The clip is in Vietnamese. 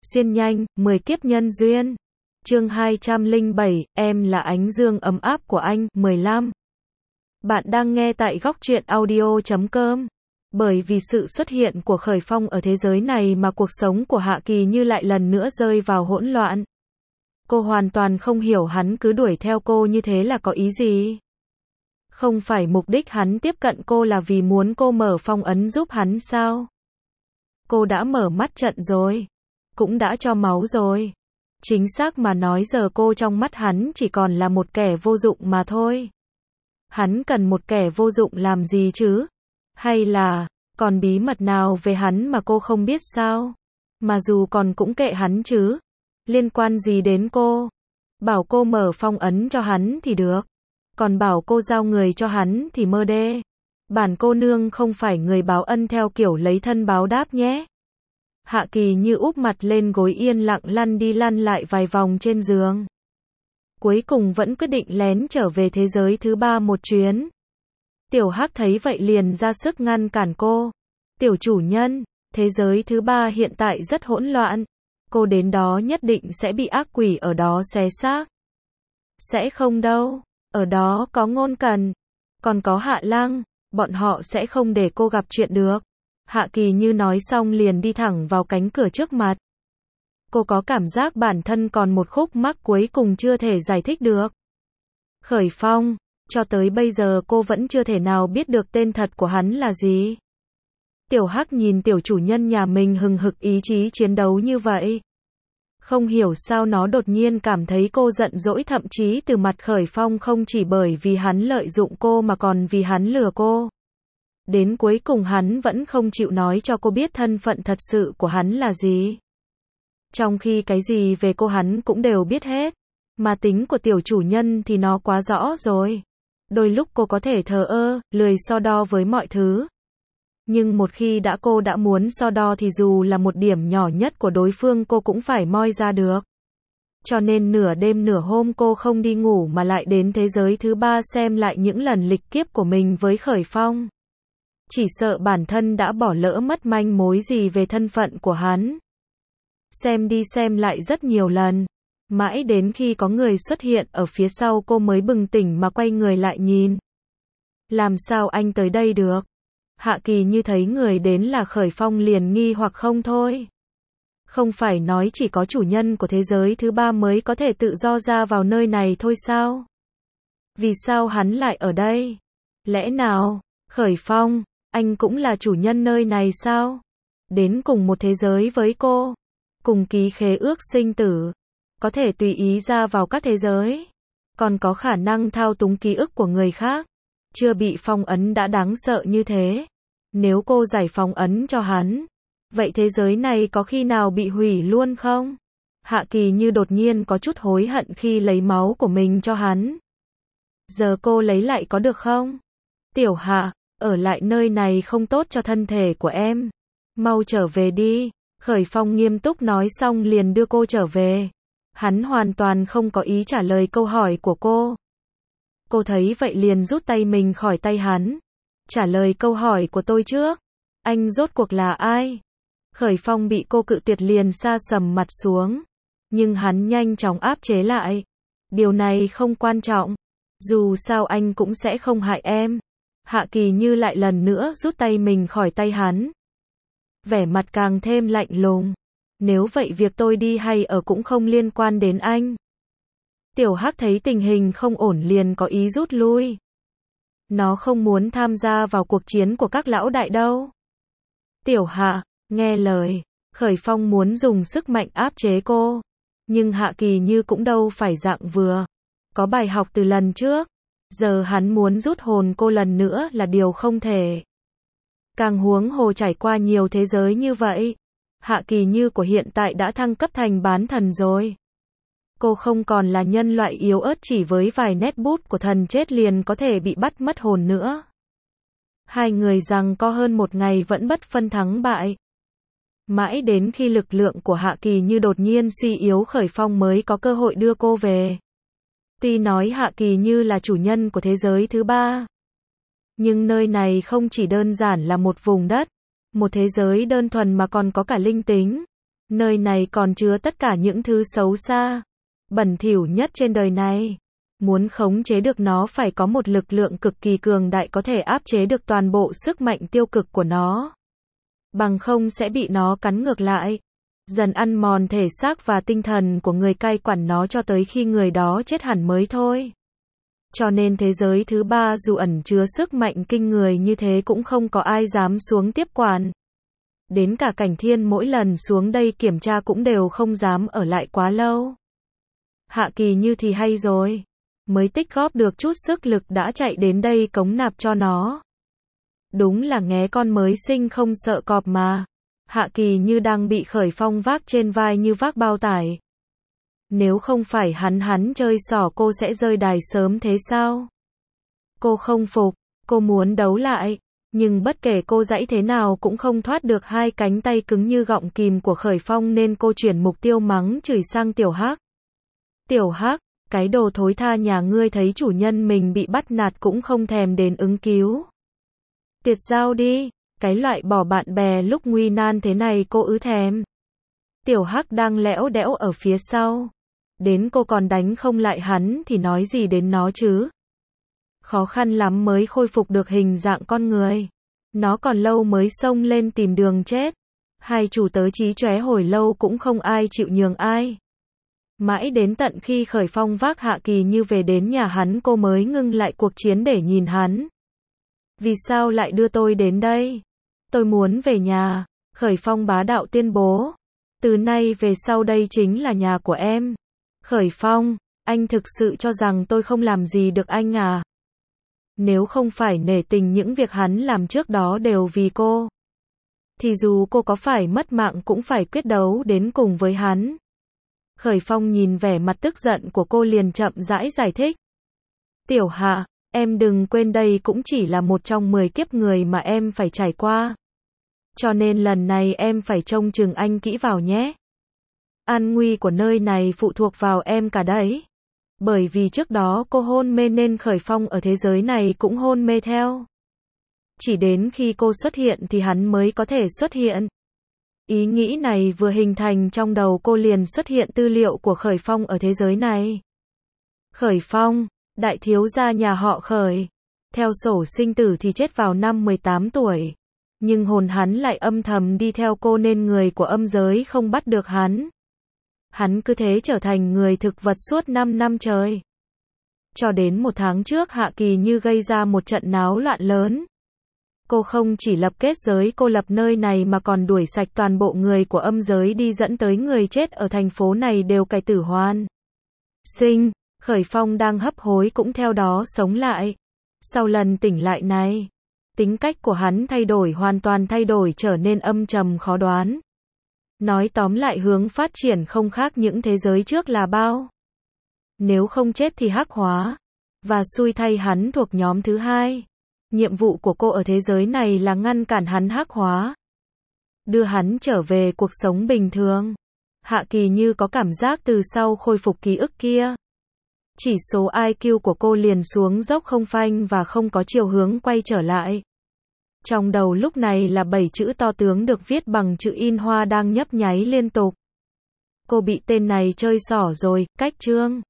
Xuyên nhanh, 10 kiếp nhân duyên. Chương 207, em là ánh dương ấm áp của anh, 15. Bạn đang nghe tại góc truyện audio.com. Bởi vì sự xuất hiện của Khởi Phong ở thế giới này mà cuộc sống của Hạ Kỳ Như lại lần nữa rơi vào hỗn loạn. Cô hoàn toàn không hiểu hắn cứ đuổi theo cô như thế là có ý gì. Không phải mục đích hắn tiếp cận cô là vì muốn cô mở phong ấn giúp hắn sao? Cô đã mở mắt trận rồi. Cũng đã cho máu rồi. Chính xác mà nói giờ cô trong mắt hắn chỉ còn là một kẻ vô dụng mà thôi. Hắn cần một kẻ vô dụng làm gì chứ? Hay là, còn bí mật nào về hắn mà cô không biết sao? Mà dù còn cũng kệ hắn chứ. Liên quan gì đến cô? Bảo cô mở phong ấn cho hắn thì được. Còn bảo cô giao người cho hắn thì mơ đê. Bản cô nương không phải người báo ân theo kiểu lấy thân báo đáp nhé. Hạ Kỳ Như úp mặt lên gối yên lặng lăn đi lăn lại vài vòng trên giường. Cuối cùng vẫn quyết định lén trở về thế giới thứ ba một chuyến. Tiểu Hắc thấy vậy liền ra sức ngăn cản cô. Tiểu chủ nhân, thế giới thứ ba hiện tại rất hỗn loạn. Cô đến đó nhất định sẽ bị ác quỷ ở đó xé xác. Sẽ không đâu, ở đó có Ngôn Cần, còn có Hạ Lăng, bọn họ sẽ không để cô gặp chuyện được. Hạ Kỳ Như nói xong liền đi thẳng vào cánh cửa trước mặt. Cô có cảm giác bản thân còn một khúc mắc cuối cùng chưa thể giải thích được. Khởi Phong, cho tới bây giờ cô vẫn chưa thể nào biết được tên thật của hắn là gì. Tiểu Hắc nhìn tiểu chủ nhân nhà mình hừng hực ý chí chiến đấu như vậy. Không hiểu sao nó đột nhiên cảm thấy cô giận dỗi, thậm chí từ mặt Khởi Phong không chỉ bởi vì hắn lợi dụng cô mà còn vì hắn lừa cô. Đến cuối cùng hắn vẫn không chịu nói cho cô biết thân phận thật sự của hắn là gì. Trong khi cái gì về cô hắn cũng đều biết hết. Mà tính của tiểu chủ nhân thì nó quá rõ rồi. Đôi lúc cô có thể thờ ơ, lười so đo với mọi thứ. Nhưng một khi cô đã muốn so đo thì dù là một điểm nhỏ nhất của đối phương cô cũng phải moi ra được. Cho nên nửa đêm nửa hôm cô không đi ngủ mà lại đến thế giới thứ ba xem lại những lần lịch kiếp của mình với Khởi Phong. Chỉ sợ bản thân đã bỏ lỡ mất manh mối gì về thân phận của hắn. Xem đi xem lại rất nhiều lần. Mãi đến khi có người xuất hiện ở phía sau cô mới bừng tỉnh mà quay người lại nhìn. Làm sao anh tới đây được? Hạ Kỳ Như thấy người đến là Khởi Phong liền nghi hoặc không thôi. Không phải nói chỉ có chủ nhân của thế giới thứ ba mới có thể tự do ra vào nơi này thôi sao? Vì sao hắn lại ở đây? Lẽ nào, Khởi Phong, anh cũng là chủ nhân nơi này sao? Đến cùng một thế giới với cô, cùng ký khế ước sinh tử, có thể tùy ý ra vào các thế giới, còn có khả năng thao túng ký ức của người khác. Chưa bị phong ấn đã đáng sợ như thế. Nếu cô giải phong ấn cho hắn, vậy thế giới này có khi nào bị hủy luôn không? Hạ Kỳ Như đột nhiên có chút hối hận khi lấy máu của mình cho hắn. Giờ cô lấy lại có được không? Tiểu Hạ, ở lại nơi này không tốt cho thân thể của em. Mau trở về đi. Khởi Phong nghiêm túc nói xong liền đưa cô trở về. Hắn hoàn toàn không có ý trả lời câu hỏi của cô. Cô thấy vậy liền rút tay mình khỏi tay hắn. Trả lời câu hỏi của tôi trước. Anh rốt cuộc là ai? Khởi Phong bị cô cự tuyệt liền sa sầm mặt xuống. Nhưng hắn nhanh chóng áp chế lại. Điều này không quan trọng. Dù sao anh cũng sẽ không hại em. Hạ Kỳ Như lại lần nữa rút tay mình khỏi tay hắn. Vẻ mặt càng thêm lạnh lùng. Nếu vậy việc tôi đi hay ở cũng không liên quan đến anh. Tiểu Hắc thấy tình hình không ổn liền có ý rút lui. Nó không muốn tham gia vào cuộc chiến của các lão đại đâu. Tiểu Hạ, nghe lời. Khởi Phong muốn dùng sức mạnh áp chế cô. Nhưng Hạ Kỳ Như cũng đâu phải dạng vừa. Có bài học từ lần trước. Giờ hắn muốn rút hồn cô lần nữa là điều không thể. Càng huống hồ trải qua nhiều thế giới như vậy. Hạ Kỳ Như của hiện tại đã thăng cấp thành bán thần rồi. Cô không còn là nhân loại yếu ớt chỉ với vài nét bút của thần chết liền có thể bị bắt mất hồn nữa. Hai người giằng co hơn một ngày vẫn bất phân thắng bại. Mãi đến khi lực lượng của Hạ Kỳ Như đột nhiên suy yếu Khởi Phong mới có cơ hội đưa cô về. Tuy nói Hạ Kỳ Như là chủ nhân của thế giới thứ ba. Nhưng nơi này không chỉ đơn giản là một vùng đất, một thế giới đơn thuần mà còn có cả linh tính. Nơi này còn chứa tất cả những thứ xấu xa, bẩn thỉu nhất trên đời này. Muốn khống chế được nó phải có một lực lượng cực kỳ cường đại có thể áp chế được toàn bộ sức mạnh tiêu cực của nó. Bằng không sẽ bị nó cắn ngược lại, dần ăn mòn thể xác và tinh thần của người cai quản nó cho tới khi người đó chết hẳn mới thôi. Cho nên thế giới thứ ba dù ẩn chứa sức mạnh kinh người như thế cũng không có ai dám xuống tiếp quản. Đến cả Cảnh Thiên mỗi lần xuống đây kiểm tra cũng đều không dám ở lại quá lâu. Hạ Kỳ Như thì hay rồi, mới tích góp được chút sức lực đã chạy đến đây cống nạp cho nó. Đúng là nghé con mới sinh không sợ cọp mà. Hạ Kỳ Như đang bị Khởi Phong vác trên vai như vác bao tải. Nếu không phải hắn chơi xỏ cô sẽ rơi đài sớm thế sao? Cô không phục, cô muốn đấu lại, nhưng bất kể cô giãy thế nào cũng không thoát được hai cánh tay cứng như gọng kìm của Khởi Phong nên cô chuyển mục tiêu mắng chửi sang Tiểu Hắc. Tiểu Hắc, cái đồ thối tha nhà ngươi thấy chủ nhân mình bị bắt nạt cũng không thèm đến ứng cứu. Tiệt giao đi, cái loại bỏ bạn bè lúc nguy nan thế này cô thèm. Tiểu Hắc đang lẽo đẽo ở phía sau. Đến cô còn đánh không lại hắn thì nói gì đến nó chứ. Khó khăn lắm mới khôi phục được hình dạng con người. Nó còn lâu mới xông lên tìm đường chết. Hai chủ tớ chí chóe hồi lâu cũng không ai chịu nhường ai. Mãi đến tận khi Khởi Phong vác Hạ Kỳ Như về đến nhà hắn cô mới ngưng lại cuộc chiến để nhìn hắn. Vì sao lại đưa tôi đến đây? Tôi muốn về nhà. Khởi Phong bá đạo tuyên bố. Từ nay về sau đây chính là nhà của em. Khởi Phong, anh thực sự cho rằng tôi không làm gì được anh à? Nếu không phải nể tình những việc hắn làm trước đó đều vì cô, thì dù cô có phải mất mạng cũng phải quyết đấu đến cùng với hắn. Khởi Phong nhìn vẻ mặt tức giận của cô liền chậm rãi giải thích. Tiểu Hạ, em đừng quên đây cũng chỉ là một trong 10 kiếp người mà em phải trải qua. Cho nên lần này em phải trông chừng anh kỹ vào nhé. An nguy của nơi này phụ thuộc vào em cả đấy. Bởi vì trước đó cô hôn mê nên Khởi Phong ở thế giới này cũng hôn mê theo. Chỉ đến khi cô xuất hiện thì hắn mới có thể xuất hiện. Ý nghĩ này vừa hình thành trong đầu cô liền xuất hiện tư liệu của Khởi Phong ở thế giới này. Khởi Phong, đại thiếu gia nhà họ Khởi. Theo sổ sinh tử thì chết vào năm 18 tuổi. Nhưng hồn hắn lại âm thầm đi theo cô nên người của âm giới không bắt được hắn. Hắn cứ thế trở thành người thực vật suốt 5 năm trời. Cho đến 1 tháng trước Hạ Kỳ Như gây ra một trận náo loạn lớn. Cô không chỉ lập kết giới cô lập nơi này mà còn đuổi sạch toàn bộ người của âm giới đi dẫn tới người chết ở thành phố này đều cải tử hoàn sinh. Khởi Phong đang hấp hối cũng theo đó sống lại. Sau lần tỉnh lại này, tính cách của hắn thay đổi hoàn toàn thay đổi trở nên âm trầm khó đoán. Nói tóm lại hướng phát triển không khác những thế giới trước là bao. Nếu không chết thì hắc hóa. Và xui thay hắn thuộc nhóm thứ hai. Nhiệm vụ của cô ở thế giới này là ngăn cản hắn hắc hóa. Đưa hắn trở về cuộc sống bình thường. Hạ Kỳ Như có cảm giác từ sau khôi phục ký ức kia. Chỉ số IQ của cô liền xuống dốc không phanh và không có chiều hướng quay trở lại. Trong đầu lúc này là 7 chữ to tướng được viết bằng chữ in hoa đang nhấp nháy liên tục. Cô bị tên này chơi xỏ rồi, cách chương.